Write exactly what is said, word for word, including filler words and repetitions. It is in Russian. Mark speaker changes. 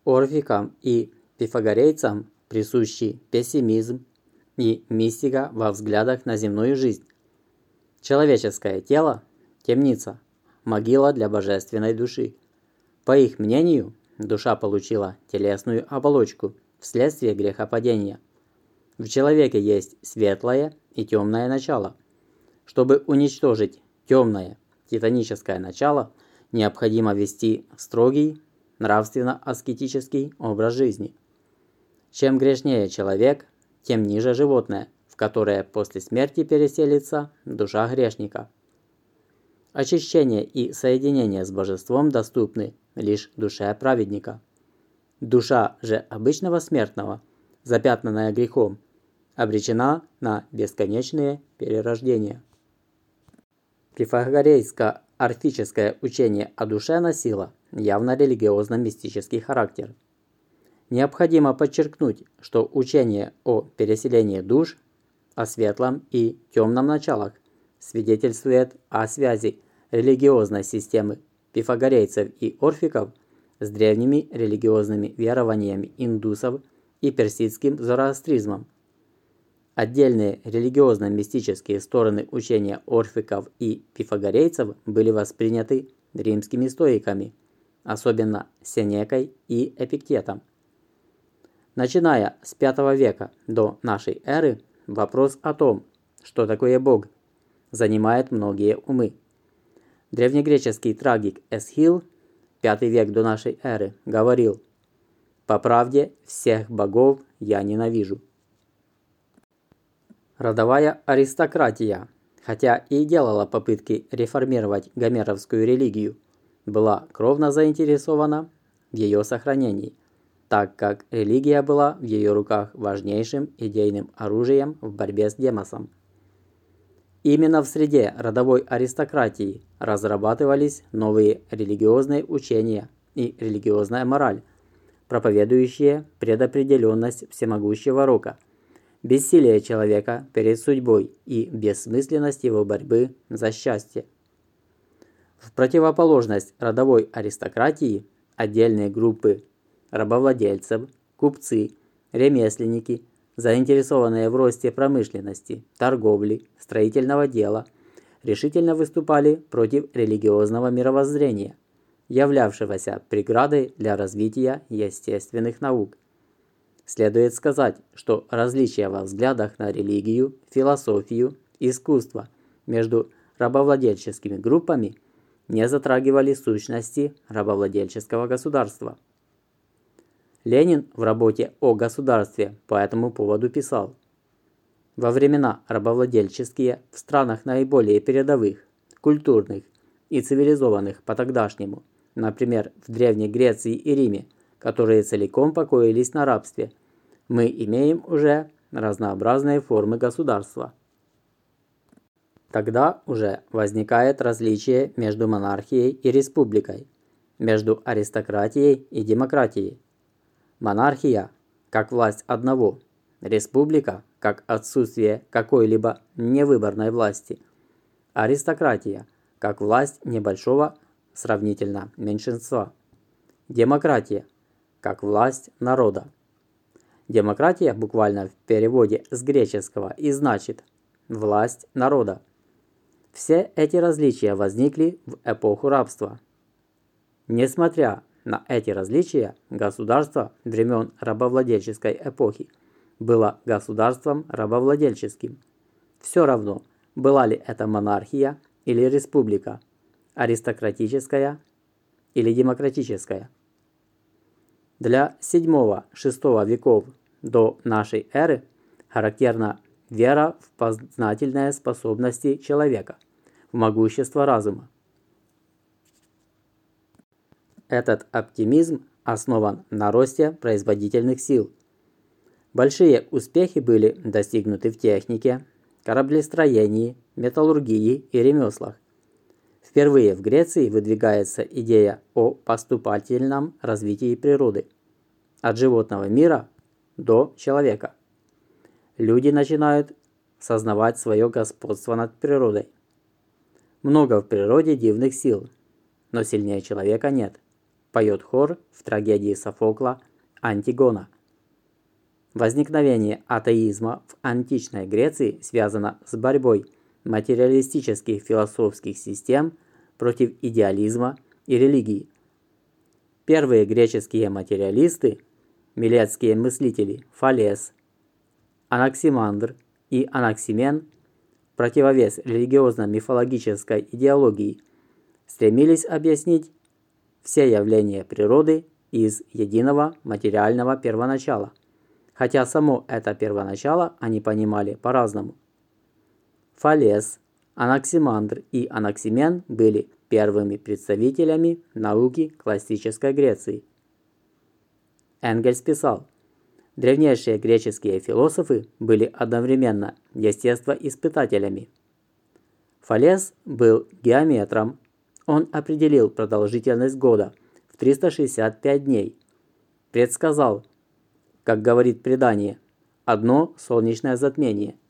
Speaker 1: Орфикам и пифагорейцам присущи пессимизм и мистика во взглядах на земную жизнь. Человеческое тело – темница, могила для божественной души. По их мнению, душа получила телесную оболочку вследствие грехопадения. В человеке есть светлое и темное начало. Чтобы уничтожить темное титаническое начало, необходимо вести строгий, нравственно-аскетический образ жизни. Чем грешнее человек, тем ниже животное, в которое после смерти переселится душа грешника. Очищение и соединение с божеством доступны лишь душе праведника. Душа же обычного смертного, запятнанная грехом, обречена на бесконечные перерождения. Пифагорейско-орфическое учение о душе носило явно религиозно-мистический характер. Необходимо подчеркнуть, что учение о переселении душ, о светлом и темном началах свидетельствует о связи религиозной системы пифагорейцев и орфиков с древними религиозными верованиями индусов и персидским зороастризмом. Отдельные религиозно-мистические стороны учения орфиков и пифагорейцев были восприняты римскими стоиками, особенно Сенекой и Эпиктетом. Начиная с пятого века до нашей эры, вопрос о том, что такое Бог, занимает многие умы. Древнегреческий трагик Эсхил, пятый век до нашей эры, говорил: «По правде, всех богов я ненавижу». Родовая аристократия, хотя и делала попытки реформировать гомеровскую религию, была кровно заинтересована в ее сохранении, так как религия была в ее руках важнейшим идейным оружием в борьбе с демосом. Именно в среде родовой аристократии разрабатывались новые религиозные учения и религиозная мораль, проповедующие предопределенность всемогущего рока, бессилие человека перед судьбой и бессмысленность его борьбы за счастье. В противоположность родовой аристократии отдельные группы рабовладельцев, купцы, ремесленники, заинтересованные в росте промышленности, торговли, строительного дела, решительно выступали против религиозного мировоззрения, являвшегося преградой для развития естественных наук. Следует сказать, что различия во взглядах на религию, философию, искусство между рабовладельческими группами не затрагивали сущности рабовладельческого государства. Ленин в работе о государстве по этому поводу писал: «Во времена рабовладельческие в странах наиболее передовых, культурных и цивилизованных по тогдашнему, например, в Древней Греции и Риме, которые целиком покоились на рабстве, мы имеем уже разнообразные формы государства». Тогда уже возникает различие между монархией и республикой, между аристократией и демократией. Монархия как власть одного, республика как отсутствие какой-либо невыборной власти, аристократия как власть небольшого сравнительно меньшинства, демократия как власть народа. Демократия буквально в переводе с греческого и значит «власть народа». Все эти различия возникли в эпоху рабства. Несмотря на эти различия, государство времен рабовладельческой эпохи было государством рабовладельческим. Все равно, была ли это монархия или республика, аристократическая или демократическая. Для седьмого-шестого веков до нашей эры характерна вера в познательные способности человека, в могущество разума. Этот оптимизм основан на росте производительных сил. Большие успехи были достигнуты в технике, кораблестроении, металлургии и ремеслах. Впервые в Греции выдвигается идея о поступательном развитии природы, от животного мира до человека. Люди начинают сознавать свое господство над природой. Много в природе дивных сил, но сильнее человека нет. поет хор в трагедии Софокла «Антигона». Возникновение атеизма в античной Греции связано с борьбой материалистических философских систем против идеализма и религии. Первые греческие материалисты, милетские мыслители Фалес, Анаксимандр и Анаксимен, в противовес религиозно-мифологической идеологии, стремились объяснить все явления природы из единого материального первоначала, хотя само это первоначало они понимали по-разному. Фалес, Анаксимандр и Анаксимен были первыми представителями науки классической Греции. Энгельс писал: древнейшие греческие философы были одновременно естествоиспытателями. Фалес был геометром. Он определил продолжительность года в триста шестьдесят пять дней. Предсказал, как говорит предание, одно солнечное затмение.